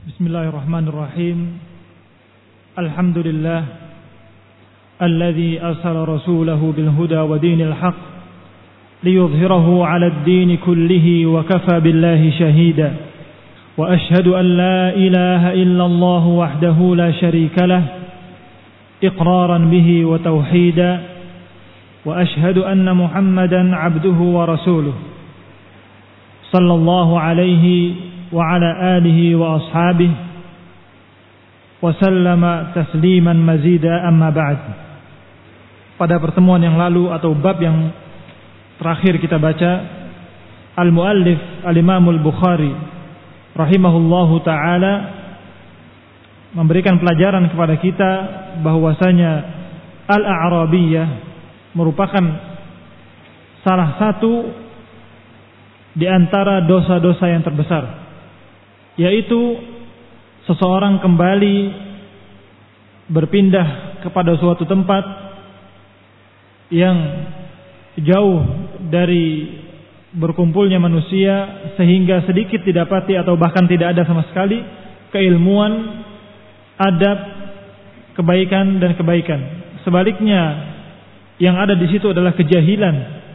Bismillahirrahmanirrahim. Alhamdulillah alladzi arsala rasulahu bil huda wa dinil haqq liyudhhirahu 'alad din kullihi wa kafa billahi shahida. Wa ashhadu an la ilaha illallah wahdahu la sharika lah iqraran bihi wa tauhida. Wa ashhadu anna Muhammadan 'abduhu wa rasuluh. Sallallahu alaihi wa ala alihi wa ashabihi wa sallama tasliman mazida, amma ba'd. Pada pertemuan yang lalu atau bab yang terakhir kita baca, al-muallif al-Imam al-Bukhari rahimahullahu taala memberikan pelajaran kepada kita bahwasanya al-a'rabiyah merupakan salah satu di antara dosa-dosa yang terbesar, yaitu seseorang kembali berpindah kepada suatu tempat yang jauh dari berkumpulnya manusia sehingga sedikit didapati atau bahkan tidak ada sama sekali keilmuan, adab, kebaikan dan kebaikan. Sebaliknya yang ada di situ adalah kejahilan,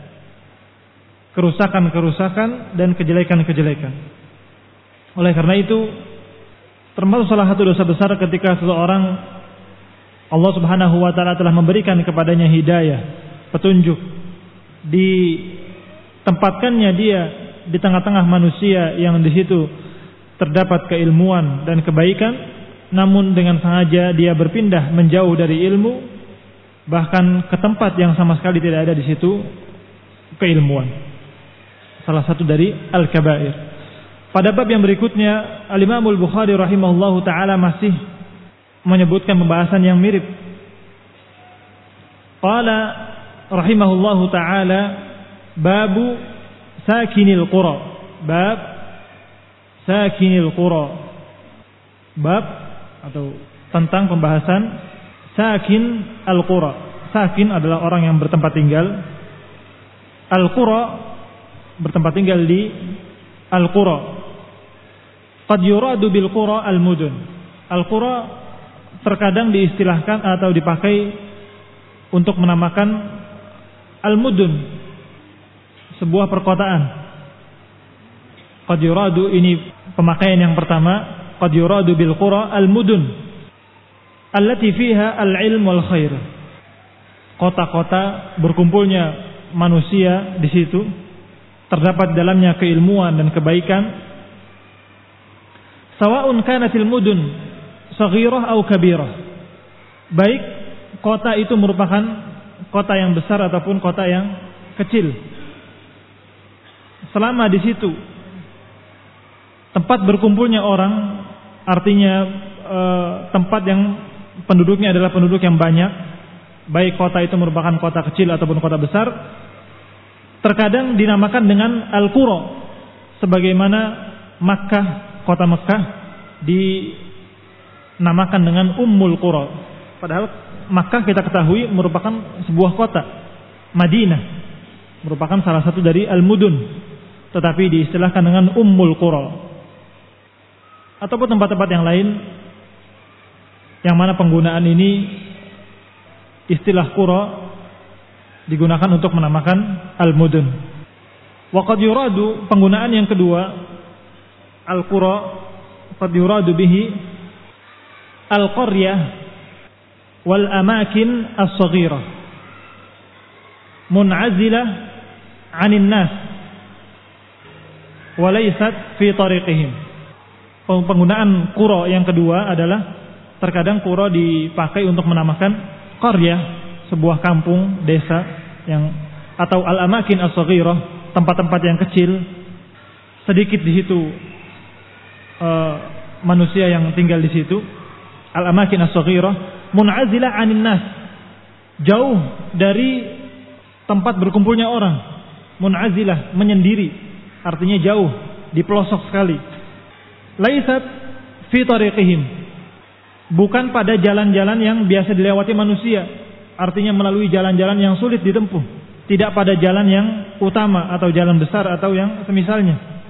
kerusakan-kerusakan dan kejelekan-kejelekan. Oleh karena itu, termasuk salah satu dosa besar ketika seseorang Allah Subhanahu wa taala telah memberikan kepadanya hidayah, petunjuk, ditempatkannya dia di tengah-tengah manusia yang di situ terdapat keilmuan dan kebaikan, namun dengan sengaja dia berpindah menjauh dari ilmu, bahkan ke tempat yang sama sekali tidak ada di situ keilmuan. Salah satu dari al-kabair. Pada bab yang berikutnya, al-Imam al-Bukhari rahimahullahu taala masih menyebutkan pembahasan yang mirip. Qala rahimahullahu taala babu sakinil qura. Bab sakinil qura. Bab atau tentang pembahasan sakin al-qura. Sakin adalah orang yang bertempat tinggal. Al-qura bertempat tinggal di al-qura. Qad yuradu bil qura al-mudun. Al-qura terkadang diistilahkan atau dipakai untuk menamakan al-mudun, sebuah perkotaan. Qad yuradu, ini pemakaian yang pertama. Qad yuradu bil qura al-mudun allati fiha al-ilm wal khair. Kota-kota berkumpulnya manusia di situ, terdapat dalamnya keilmuan dan kebaikan. Sawa'un kanatil mudun saghirah atau kabirah. Baik kota itu merupakan kota yang besar ataupun kota yang kecil. Selama di situ tempat berkumpulnya orang, artinya tempat yang penduduknya adalah penduduk yang banyak, baik kota itu merupakan kota kecil ataupun kota besar, terkadang dinamakan dengan al-qura, sebagaimana Makkah, kota Makkah dinamakan dengan Ummul Qura. Padahal Makkah kita ketahui merupakan sebuah kota. Madinah merupakan salah satu dari al-mudun, tetapi diistilahkan dengan Ummul Qura. Ataupun tempat-tempat yang lain yang mana penggunaan ini, istilah qura, digunakan untuk menamakan al-mudun. Wa qad yuradu, penggunaan yang kedua al-qura, qad yuradu bihi al-qaryah wal amakin as-saghirah mun'azilah 'anil nas wa laysat fi tariqihim. Penggunaan qura yang kedua adalah terkadang qura dipakai untuk menamakan qaryah, sebuah kampung, desa yang, atau al-amakin as-saghirah, tempat-tempat yang kecil, sedikit di situ manusia yang tinggal di situ. Al-amakin as-saghirah mun'azilah 'anil nas, jauh dari tempat berkumpulnya orang. Mun'azilah, menyendiri, artinya jauh, di pelosok sekali. Laisat fi tariqihim, bukan pada jalan-jalan yang biasa dilewati manusia, artinya melalui jalan-jalan yang sulit ditempuh, tidak pada jalan yang utama atau jalan besar atau yang semisalnya.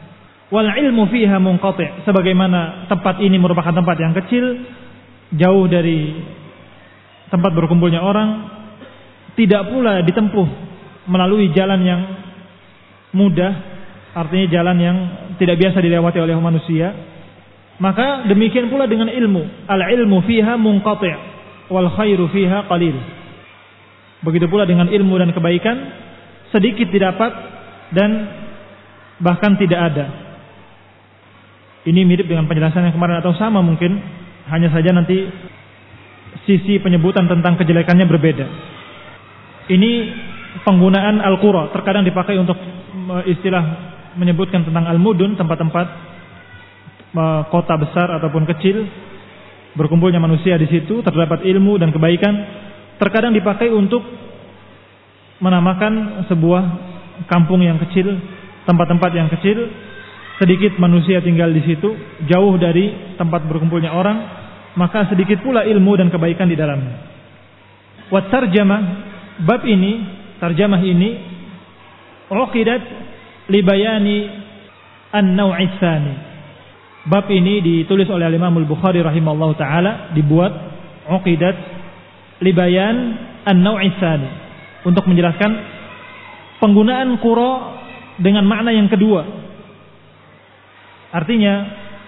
Wal ilmu fiha munqati', sebagaimana tempat ini merupakan tempat yang kecil, jauh dari tempat berkumpulnya orang, tidak pula ditempuh melalui jalan yang mudah, artinya jalan yang tidak biasa dilewati oleh manusia. Maka demikian pula dengan ilmu, al ilmu fiha munqati' wal khairu fiha qalil. Begitu pula dengan ilmu dan kebaikan, sedikit didapat dan bahkan tidak ada. Ini mirip dengan penjelasan yang kemarin atau sama mungkin, hanya saja nanti sisi penyebutan tentang kejelekannya berbeda. Ini penggunaan al-qura terkadang dipakai untuk istilah menyebutkan tentang al-mudun, tempat-tempat kota besar ataupun kecil, berkumpulnya manusia di situ, terdapat ilmu dan kebaikan. Terkadang dipakai untuk menamakan sebuah kampung yang kecil, tempat-tempat yang kecil, sedikit manusia tinggal di situ, jauh dari tempat berkumpulnya orang, maka sedikit pula ilmu dan kebaikan di dalamnya. Wa tarjamah, bab ini, tarjamah ini uqidat li bayani an-naw'i tsani. Bab ini ditulis oleh Imam Al-Bukhari rahimahullahu taala, dibuat uqidat li bayan an-naw'i tsani, untuk menjelaskan penggunaan qura dengan makna yang kedua. Artinya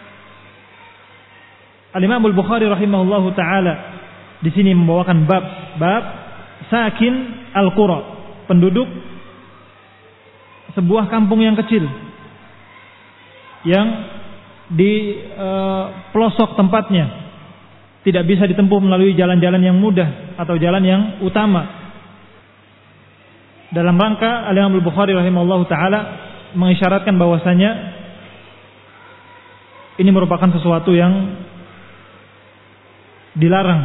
Al-Imam Al-Bukhari rahimahullahu taala di sini membawakan bab sakin al-qura, penduduk sebuah kampung yang kecil yang di pelosok tempatnya tidak bisa ditempuh melalui jalan-jalan yang mudah atau jalan yang utama. Dalam rangka Al-Imam Al-Bukhari rahimahullahu taala mengisyaratkan bahwasanya ini merupakan sesuatu yang dilarang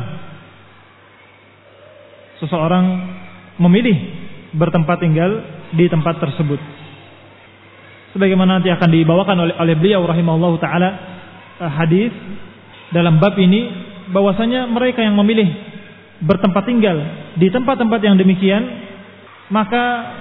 seseorang memilih bertempat tinggal di tempat tersebut. Sebagaimana nanti akan dibawakan oleh beliau rahimahullahu taala hadis dalam bab ini, bahwasanya mereka yang memilih bertempat tinggal di tempat-tempat yang demikian, maka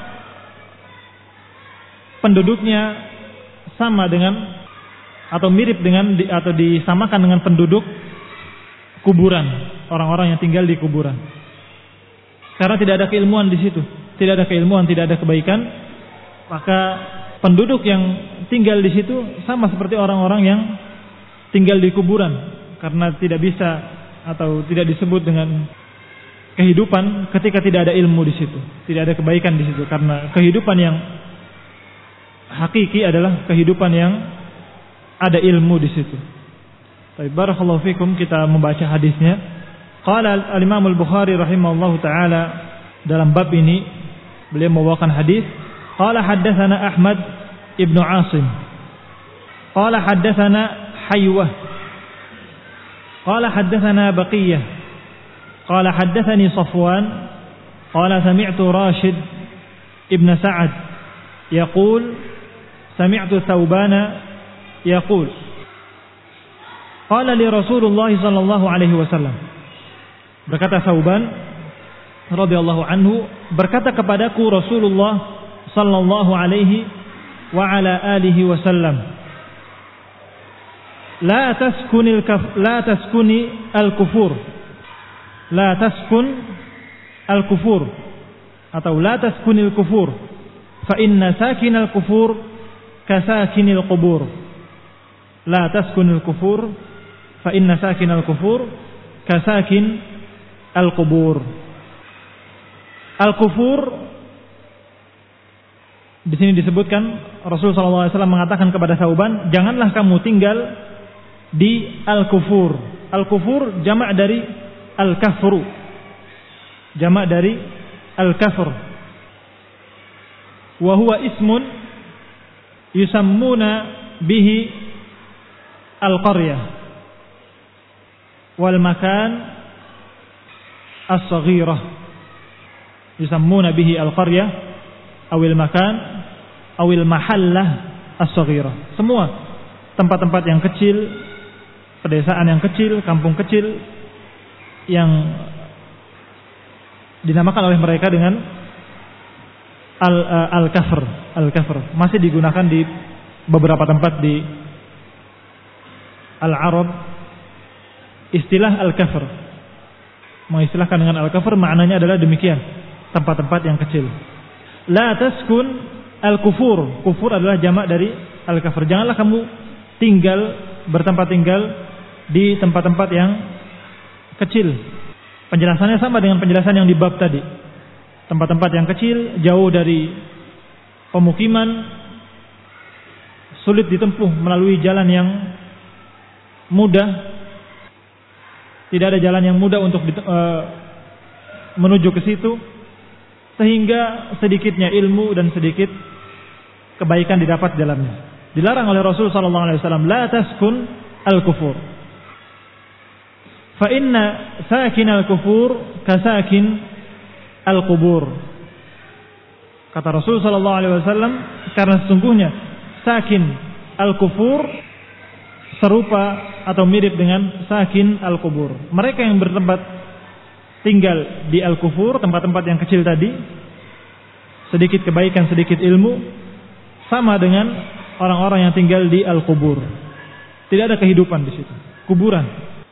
penduduknya sama dengan atau mirip dengan atau disamakan dengan penduduk kuburan, orang-orang yang tinggal di kuburan. Karena tidak ada keilmuan di situ, tidak ada keilmuan, tidak ada kebaikan, maka penduduk yang tinggal di situ sama seperti orang-orang yang tinggal di kuburan, karena tidak bisa atau tidak disebut dengan kehidupan ketika tidak ada ilmu di situ, tidak ada kebaikan di situ. Karena kehidupan yang hakiki adalah kehidupan yang ada ilmu di situ. Baik, barakallahu fikum, kita membaca hadisnya. Qala al-Imam Al-Bukhari rahimahullahu taala dalam bab ini beliau membawakan hadis. Qala haddatsana Ahmad ibn Asim. Qala haddatsana Haywah. Qala haddatsana Baqiyah. Qala haddatsani Safwan. Qala sami'tu Rashid ibn Sa'ad yaqul sami'tu Thawbana yaqul qala li Rasulullah sallallahu alaihi wasallam. Berkata Thawban radhiyallahu anhu, berkata kepadaku Rasulullah sallallahu alaihi wa ala alihi wasallam, la taskuni al-kufur, la taskun al-kufur, atau la taskuni al-kufur, fa inna sakin al-kufur kasakin al-qubur. La taskun al-kufur, fa inna sakin al-kufur kasakin al-qubur. Al-kufur di sini disebutkan Rasulullah SAW mengatakan kepada Thawban, janganlah kamu tinggal di al-kufur. Al-kufur jamak dari al-kafru, jamak dari al-kafr. Wa huwa ismun yusammuna bihi al-qaryah wal makan as-saghirah. Yusammuna bihi al-qaryah awil makan awil mahallah as-saghirah. Semua tempat-tempat yang kecil, pedesaan yang kecil, kampung kecil yang dinamakan oleh mereka dengan al-kafr. Al-kafr masih digunakan di beberapa tempat di Al-Arab istilah Al-Kafr. Mengistilahkan dengan Al-Kafr maknanya adalah demikian, tempat-tempat yang kecil. La taskun al-kufur. Kufur adalah jamak dari al-kafr. Janganlah kamu bertempat tinggal di tempat-tempat yang kecil. Penjelasannya sama dengan penjelasan yang di bab tadi. Tempat-tempat yang kecil, jauh dari pemukiman, sulit ditempuh melalui jalan yang mudah. Tidak ada jalan yang mudah untuk menuju ke situ, sehingga sedikitnya ilmu dan sedikit kebaikan didapat di dalamnya. Dilarang oleh Rasul sallallahu alaihi wasallam, la taskun al-kufur. Fa inna sakin al-kufur kasakin al-qubur. Kata Rasul sallallahu alaihi wasallam, karena sesungguhnya sakin al-kufur serupa atau mirip dengan sakin al-qubur. Mereka yang bertempat tinggal di al-kufur, tempat-tempat yang kecil tadi, sedikit kebaikan, sedikit ilmu, sama dengan orang-orang yang tinggal di al-qubur. Tidak ada kehidupan di situ, kuburan.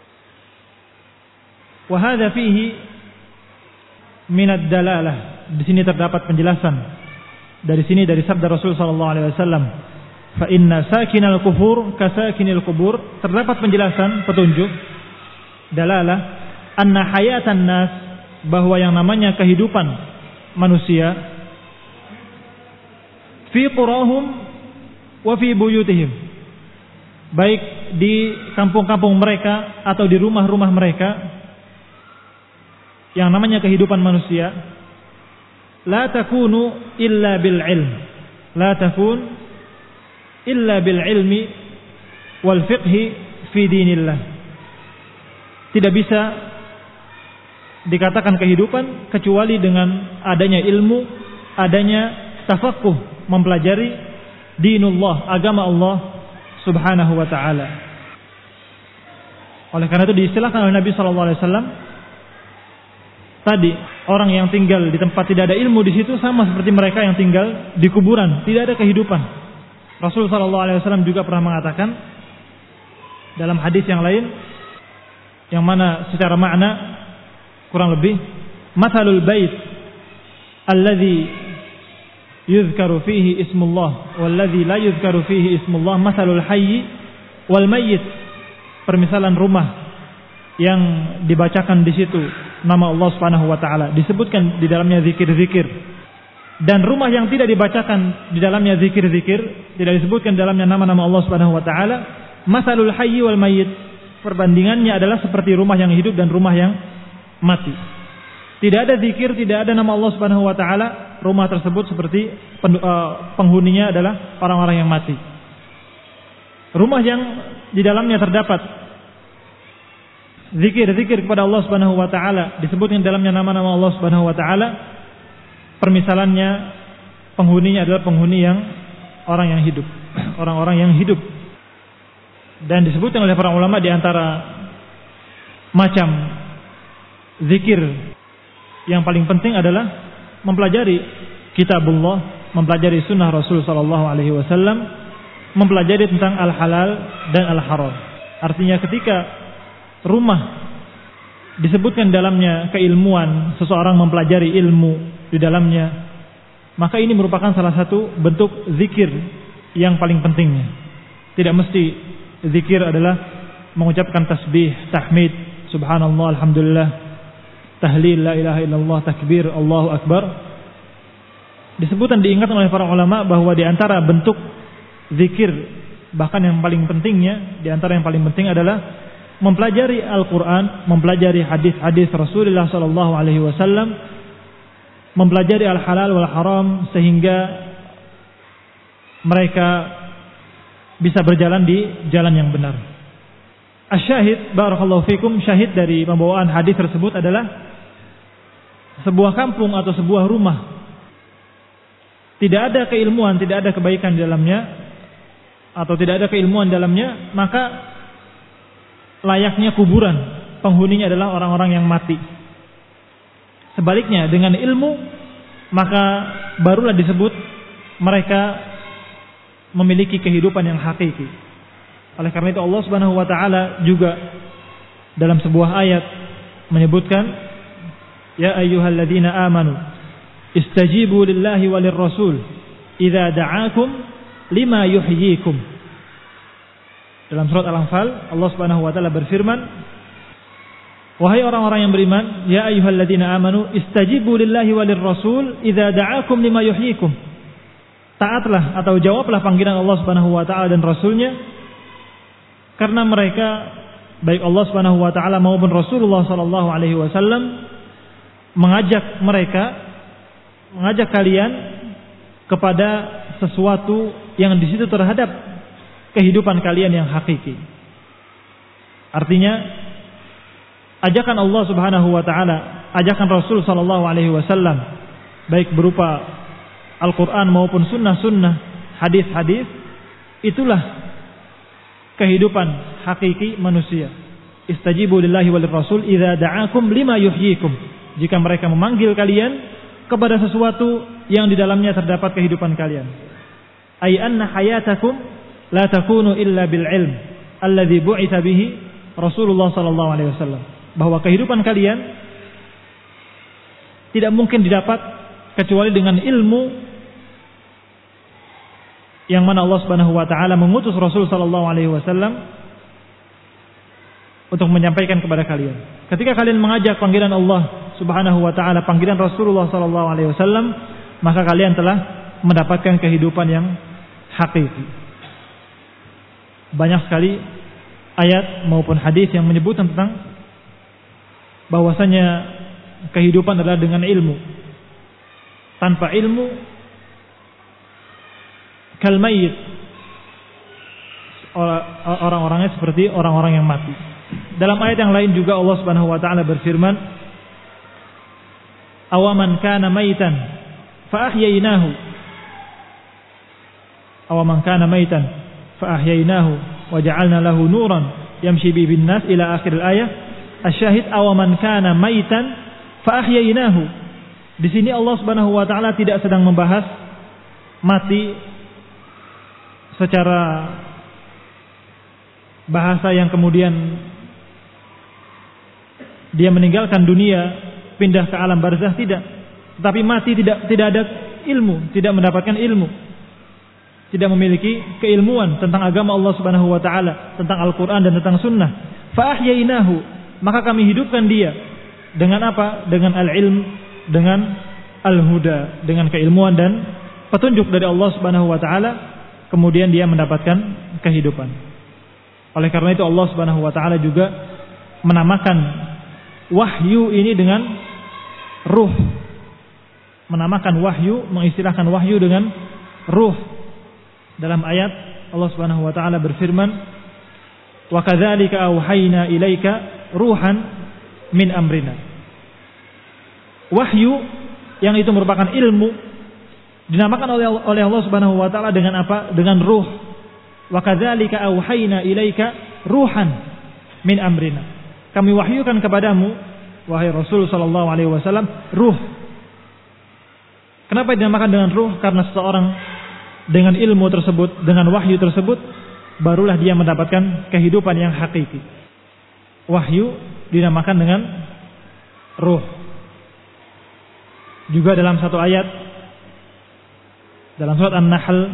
Wa hadza fihi min ad-dalalah. Di sini terdapat penjelasan. Dari sini dari sabda Rasul sallallahu alaihi wasallam, fa inna sakinal kufur kasakinil qubur. Terdapat penjelasan, petunjuk, dalalah anna hayatan nas, bahwa yang namanya kehidupan manusia fi qurahum wa fi buyutihim, baik di kampung-kampung mereka atau di rumah-rumah mereka, yang namanya kehidupan manusia la takunu illa bil ilm, la takun illa bil ilmi wal fiqhi fi dinillah. Tidak bisa dikatakan kehidupan kecuali dengan adanya ilmu, adanya tafaqquh, mempelajari dinullah, agama Allah subhanahu wa ta'ala. Oleh karena itu diistilahkan oleh Nabi sallallahu alaihi wasallam tadi, orang yang tinggal di tempat tidak ada ilmu di situ sama seperti mereka yang tinggal di kuburan, tidak ada kehidupan. Rasul sallallahu alaihi wasallam juga pernah mengatakan dalam hadis yang lain, yang mana secara makna kurang lebih, mathalul bait alladhi yuzkaru fihi ismullah walladhi la yuzkaru fihi ismullah mathalul hayy wal mayyit. Permisalan rumah yang dibacakan di situ nama Allah Subhanahu wa taala, disebutkan di dalamnya zikir-zikir, dan rumah yang tidak dibacakan di dalamnya zikir-zikir, tidak disebutkan di dalamnya nama-nama Allah Subhanahu wa taala, mathalul hayy wal mayyit, perbandingannya adalah seperti rumah yang hidup dan rumah yang mati. Tidak ada zikir, tidak ada nama Allah Subhanahu wa taala, rumah tersebut seperti penghuninya adalah orang-orang yang mati. Rumah yang di dalamnya terdapat zikir-zikir kepada Allah Subhanahu wa taala, disebutkan dalamnya nama-nama Allah Subhanahu wa taala, permisalannya penghuninya adalah penghuni yang orang yang hidup, orang-orang yang hidup. Dan disebutkan oleh para ulama di antara macam zikir yang paling penting adalah mempelajari kitabullah, mempelajari sunnah Rasul sallallahu alaihi wasallam, mempelajari tentang al-halal dan al-haram. Artinya ketika rumah disebutkan dalamnya keilmuan, seseorang mempelajari ilmu di dalamnya, maka ini merupakan salah satu bentuk zikir yang paling pentingnya. Tidak mesti zikir adalah mengucapkan tasbih, tahmid, subhanallah, alhamdulillah, tahlil, la ilaha illallah, takbir, Allahu akbar. Disebutkan, diingatkan oleh para ulama bahwa di antara bentuk zikir, bahkan yang paling pentingnya, di antara yang paling penting adalah mempelajari Al-Quran, mempelajari hadis-hadis Rasulullah sallallahu alaihi wasallam, mempelajari al-halal wal haram, sehingga mereka bisa berjalan di jalan yang benar. Asyahid, barakallahu fikum, syahid dari pembawaan hadis tersebut adalah sebuah kampung atau sebuah rumah tidak ada keilmuan, tidak ada kebaikan di dalamnya, atau tidak ada keilmuan dalamnya, maka layaknya kuburan, penghuninya adalah orang-orang yang mati. Sebaliknya, dengan ilmu, maka barulah disebut mereka memiliki kehidupan yang hakiki. Oleh karena itu Allah Subhanahu wa taala juga dalam sebuah ayat menyebutkan, ya ayyuhalladzina amanu istajibu lillahi walir rasul idza da'akum lima yuhyikum. Dalam surat Al-Anfal Allah Subhanahu wa taala berfirman, wahai orang-orang yang beriman, ya ayyuhalladzina amanu istajibu lillahi walir rasul idza da'akum lima yuhyikum. Taatlah atau jawablah panggilan Allah Subhanahu wa taala dan rasulnya, karena mereka, baik Allah Subhanahu wa taala maupun Rasulullah sallallahu alaihi wasallam, mengajak kalian kepada sesuatu yang di situ terhadap kehidupan kalian yang hakiki. Artinya ajakan Allah Subhanahu wa taala, ajakan Rasul sallallahu alaihi wasallam, baik berupa Al-Qur'an maupun sunnah-sunnah, hadis-hadis, itulah kehidupan hakiki manusia. Istajibu lillahi walir rasul idza da'akum lima yuhyikum. Jika mereka memanggil kalian kepada sesuatu yang di dalamnya terdapat kehidupan kalian. Ay anna hayatakum la takunu illa bil ilm alladzi bu'itsa bihi Rasulullah sallallahu alaihi wasallam. Bahwa kehidupan kalian tidak mungkin didapat kecuali dengan ilmu yang mana Allah Subhanahu wa taala mengutus Rasul sallallahu alaihi wasallam untuk menyampaikan kepada kalian. Ketika kalian mengajak panggilan Allah Subhanahu wa taala, panggilan Rasulullah sallallahu alaihi wasallam, maka kalian telah mendapatkan kehidupan yang hakiki. Banyak sekali ayat maupun hadis yang menyebutkan tentang bahwasanya kehidupan adalah dengan ilmu. Tanpa ilmu kalmayit, orang-orangnya seperti orang-orang yang mati. Dalam ayat yang lain juga Allah Subhanahu wa taala berfirman, awaman kana maitan fa ahyaynahu wa ja'alna lahu nuran yamshi bihi bin nas ila akhir ayat. Asyahid awaman kana maitan fa ahyaynahu. Di sini Allah Subhanahu wa taala tidak sedang membahas mati secara bahasa yang kemudian dia meninggalkan dunia, pindah ke alam barzah, tidak. Tetapi mati tidak ada ilmu, tidak mendapatkan ilmu, tidak memiliki keilmuan tentang agama Allah Subhanahu wa taala, tentang Al-Qur'an dan tentang sunnah. Fa ahyainahu, maka kami hidupkan dia dengan apa? Dengan al-ilm, dengan al-huda, dengan keilmuan dan petunjuk dari Allah Subhanahu wa taala. Kemudian dia mendapatkan kehidupan. Oleh karena itu Allah Subhanahu wa taala juga menamakan wahyu ini dengan ruh. Menamakan wahyu, mengistilahkan wahyu dengan ruh. Dalam ayat Allah Subhanahu wa taala berfirman, "Wa kadzalika auhayna ilaika ruhan min amrina." Wahyu yang itu merupakan ilmu dinamakan oleh Allah Subhanahu wa taala dengan apa? Dengan ruh. Wa kadzalika auhayna ilaika ruhan min amrina. Kami wahyukan kepadamu wahai Rasul sallallahu alaihi wasallam ruh. Kenapa dinamakan dengan ruh? Karena seseorang dengan ilmu tersebut, dengan wahyu tersebut, barulah dia mendapatkan kehidupan yang hakiki. Wahyu dinamakan dengan ruh. Juga dalam satu ayat dalam surat An-Nahl,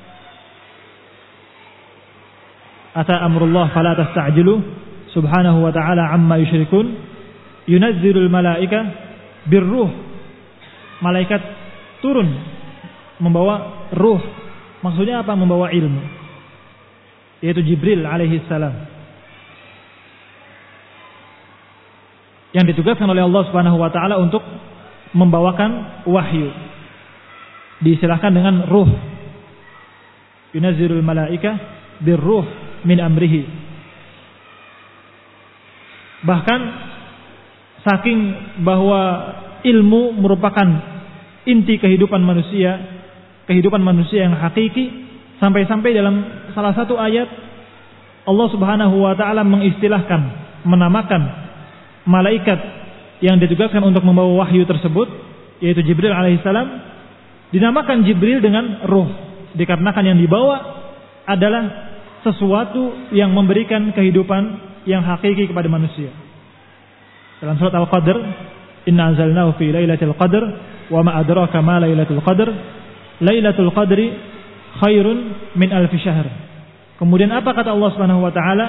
ata amrullah fala tasta'jilu subhanahu wa ta'ala amma yusyrikun yunazzilul malaika birruh. Malaikat turun membawa ruh. Maksudnya apa? Membawa ilmu, yaitu Jibril alaihi salam, yang ditugaskan oleh Allah Subhanahu wa taala untuk membawakan wahyu. Diistilahkan dengan ruh. Yunazzilul malaika birruh min amrihi. Bahkan saking bahwa ilmu merupakan inti kehidupan manusia yang hakiki, sampai-sampai dalam salah satu ayat Allah Subhanahu wa taala mengistilahkan, menamakan malaikat yang ditugaskan untuk membawa wahyu tersebut, yaitu Jibril alaihissalam, dinamakan Jibril dengan ruh. Dikarenakan yang dibawa adalah sesuatu yang memberikan kehidupan yang hakiki kepada manusia. Dalam surat Al-Qadr, inna anzalnahu fi lailatul qadr wa ma adraka ma lailatul qadr. Lailatul qadri khairun min alfi syahr. Kemudian apa kata Allah Subhanahu wa taala?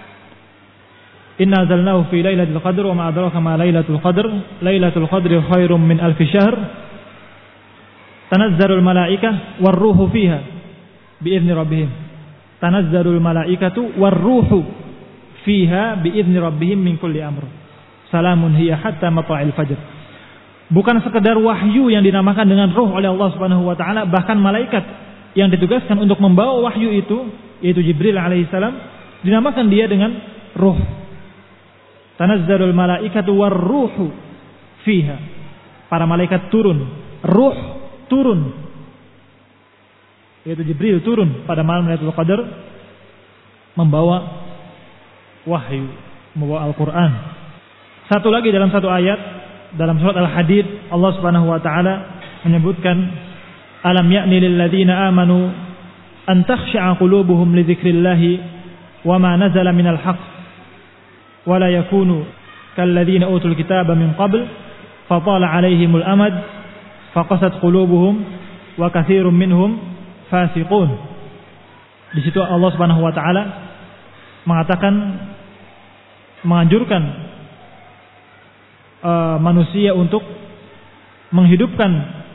Inna anzalnahu fi lailatul qadr wa ma adraka ma lailatul qadr. Lailatul qadri khairun min alfi syahr. Tanazzalul malaikah war-ruhu fiha bi'izni rabbihim. Tanazzalul malaikatu war-ruhu fiha bi'izni rabbihim min kulli amr. Salamun hiya hatta matla'il fajr. Bukan sekedar wahyu yang dinamakan dengan ruh oleh Allah Subhanahu wa taala, bahkan malaikat yang ditugaskan untuk membawa wahyu itu, yaitu Jibril alaihissalam, dinamakan dia dengan ruh. Tanazzalul malaikatu war-ruhu fiha. Para malaikat turun, ruh turun, yaitu Jibril turun pada malam Lailatul Qadar membawa wahyu, membawa Al-Qur'an. Satu lagi dalam satu ayat dalam surat Al-Hadid, Allah Subhanahu wa taala menyebutkan alam ya'ni lil ladzina amanu an takhsha'a qulubuhum li dzikrillahi wa ma nazala minal haqq wa la yakunu kal ladzina utul kitaba min qabl fa tala 'alaihimul amad faqasat qulubuhum wa katsirun minhum fasiqun. Di situ Allah Subhanahu wa taala mengatakan, menganjurkan manusia untuk menghidupkan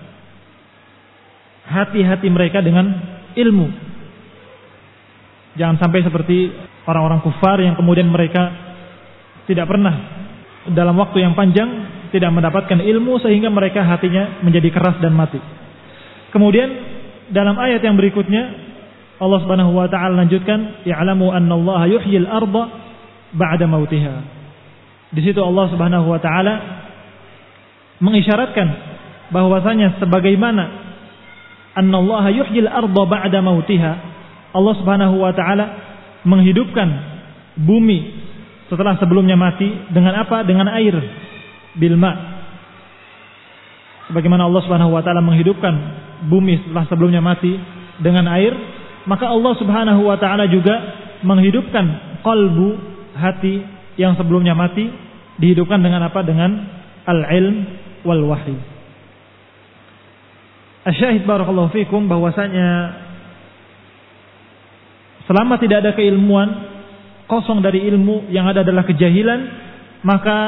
hati-hati mereka dengan ilmu. Jangan sampai seperti orang-orang kufar yang kemudian mereka tidak pernah dalam waktu yang panjang tidak mendapatkan ilmu sehingga mereka hatinya menjadi keras dan mati. Kemudian dalam ayat yang berikutnya Allah Subhanahu wa taala lanjutkan, ya'lamu annallaha yuhyil arda ba'da mautiha. Di situ Allah Subhanahu wa taala mengisyaratkan bahwasanya sebagaimana annallaha yuhyil arda ba'da mautiha, Allah Subhanahu wa taala menghidupkan bumi setelah sebelumnya mati dengan apa? Dengan air, bilma. Sebagaimana Allah Subhanahu wa taala menghidupkan bumi setelah sebelumnya mati dengan air, maka Allah Subhanahu wa taala juga menghidupkan qalbu, hati yang sebelumnya mati, dihidupkan dengan apa? Dengan al-ilm wal wahyi. Asyahid barakallahu fikum bahwasanya selama tidak ada keilmuan, kosong dari ilmu, yang ada adalah kejahilan, maka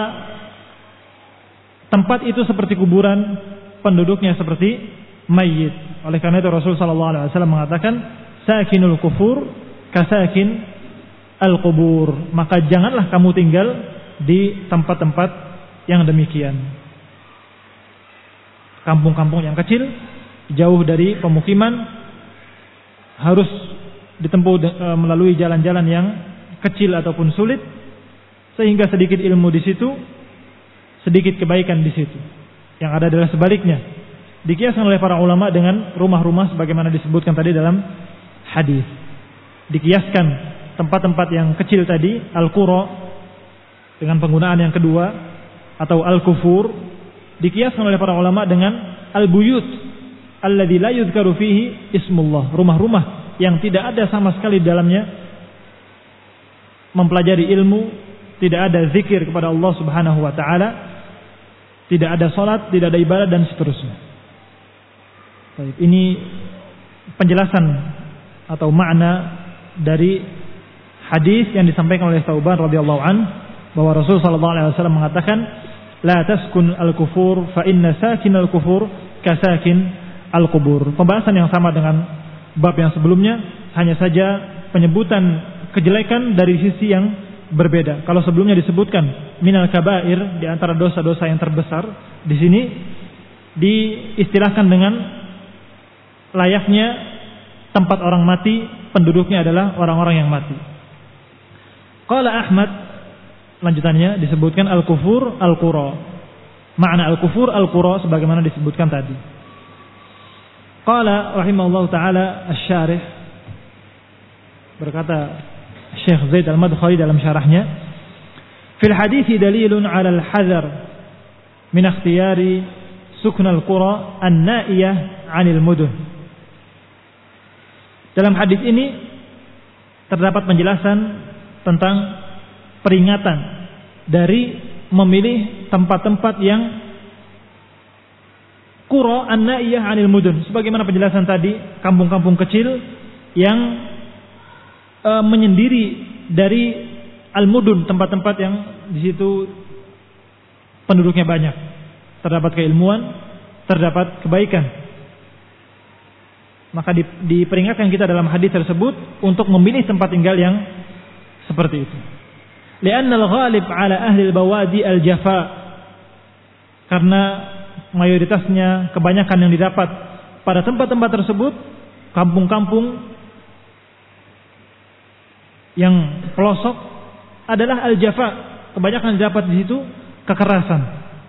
tempat itu seperti kuburan, penduduknya seperti mayit. Oleh karena itu Rasul sallallahu alaihi wasallam mengatakan, sakinul kufur kasakin al-qubur. Maka janganlah kamu tinggal di tempat-tempat yang demikian. Kampung-kampung yang kecil, jauh dari pemukiman, harus ditempuh melalui jalan-jalan yang kecil ataupun sulit, sehingga sedikit ilmu di situ, sedikit kebaikan di situ. Yang ada adalah sebaliknya. Dikiaskan oleh para ulama dengan rumah-rumah sebagaimana disebutkan tadi dalam hadis. Dikiaskan tempat-tempat yang kecil tadi, al-qura, dengan penggunaan yang kedua, atau al-kufur, dikiaskan oleh para ulama dengan al-buyut alladzi la yuzkaru fihi ismullah, rumah-rumah yang tidak ada sama sekali di dalamnya mempelajari ilmu, tidak ada zikir kepada Allah Subhanahu wa taala, tidak ada salat, tidak ada ibadah, dan seterusnya. Baik, ini penjelasan atau makna dari hadis yang disampaikan oleh Tsauban radhiyallahu an, bahwa Rasul sallallahu alaihi wasallam mengatakan, la taskun al-kufur fa inna sakin al-kufur kasakin al-qubur. Pembahasan yang sama dengan bab yang sebelumnya, hanya saja penyebutan kejelekan dari sisi yang berbeda. Kalau sebelumnya disebutkan minal kabair, di antara dosa-dosa yang terbesar, di sini diistilahkan dengan layaknya tempat orang mati, penduduknya adalah orang-orang yang mati. Qala Ahmad, lanjutannya disebutkan al-kufur al-qura. Makna al-kufur al-qura sebagaimana disebutkan tadi. Qala rahimahullahu taala asy-syarih, berkata Syekh Zaid Al-Madkhali dalam syarahnya, fil hadithi dalilun 'ala al-hadar min ikhtiyari sukn al-qura an-na'iyah 'anil mudun. Dalam hadis ini terdapat penjelasan tentang peringatan dari memilih tempat-tempat yang qura an-naiyah 'anil mudun. Sebagaimana penjelasan tadi, kampung-kampung kecil yang menyendiri dari al-mudun, tempat-tempat yang di situ penduduknya banyak. Terdapat keilmuan, terdapat kebaikan. Maka diperingatkan kita dalam hadis tersebut untuk memilih tempat tinggal yang seperti itu. Li'anna al-ghalib 'ala ahli al-bawadi al-jafa. Karena mayoritasnya, kebanyakan yang didapat pada tempat-tempat tersebut, kampung-kampung yang pelosok adalah al-jafa. Kebanyakan didapat di situ kekerasan,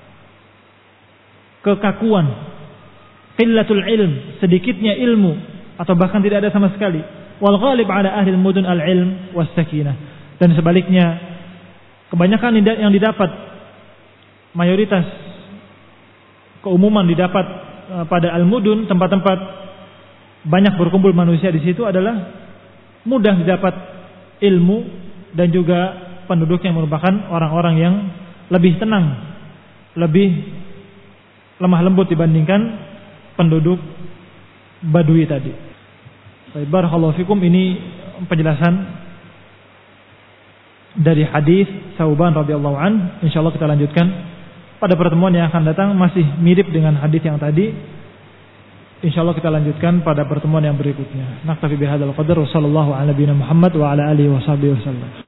kekakuan, qillatul ilm, sedikitnya ilmu atau bahkan tidak ada sama sekali. Wal ghalib 'ala ahli al-mudun al-ilm was sakinah. Dan sebaliknya, kebanyakan yang didapat, mayoritas keumuman didapat pada al-mudun, tempat-tempat banyak berkumpul manusia di situ adalah mudah didapat ilmu dan juga penduduk yang merupakan orang-orang yang lebih tenang, lebih lemah lembut dibandingkan penduduk Badui tadi. Baik, barakallahu fikum, ini penjelasan dari hadis Tsauban radhiyallahu an. Insyaallah kita lanjutkan pada pertemuan yang akan datang, masih mirip dengan hadis yang tadi. Insyaallah kita lanjutkan pada pertemuan yang berikutnya. Naktafi bihadzal qadar wa sallallahu ala nabiyina Muhammad wa ala alihi wa sahbihi wasallam.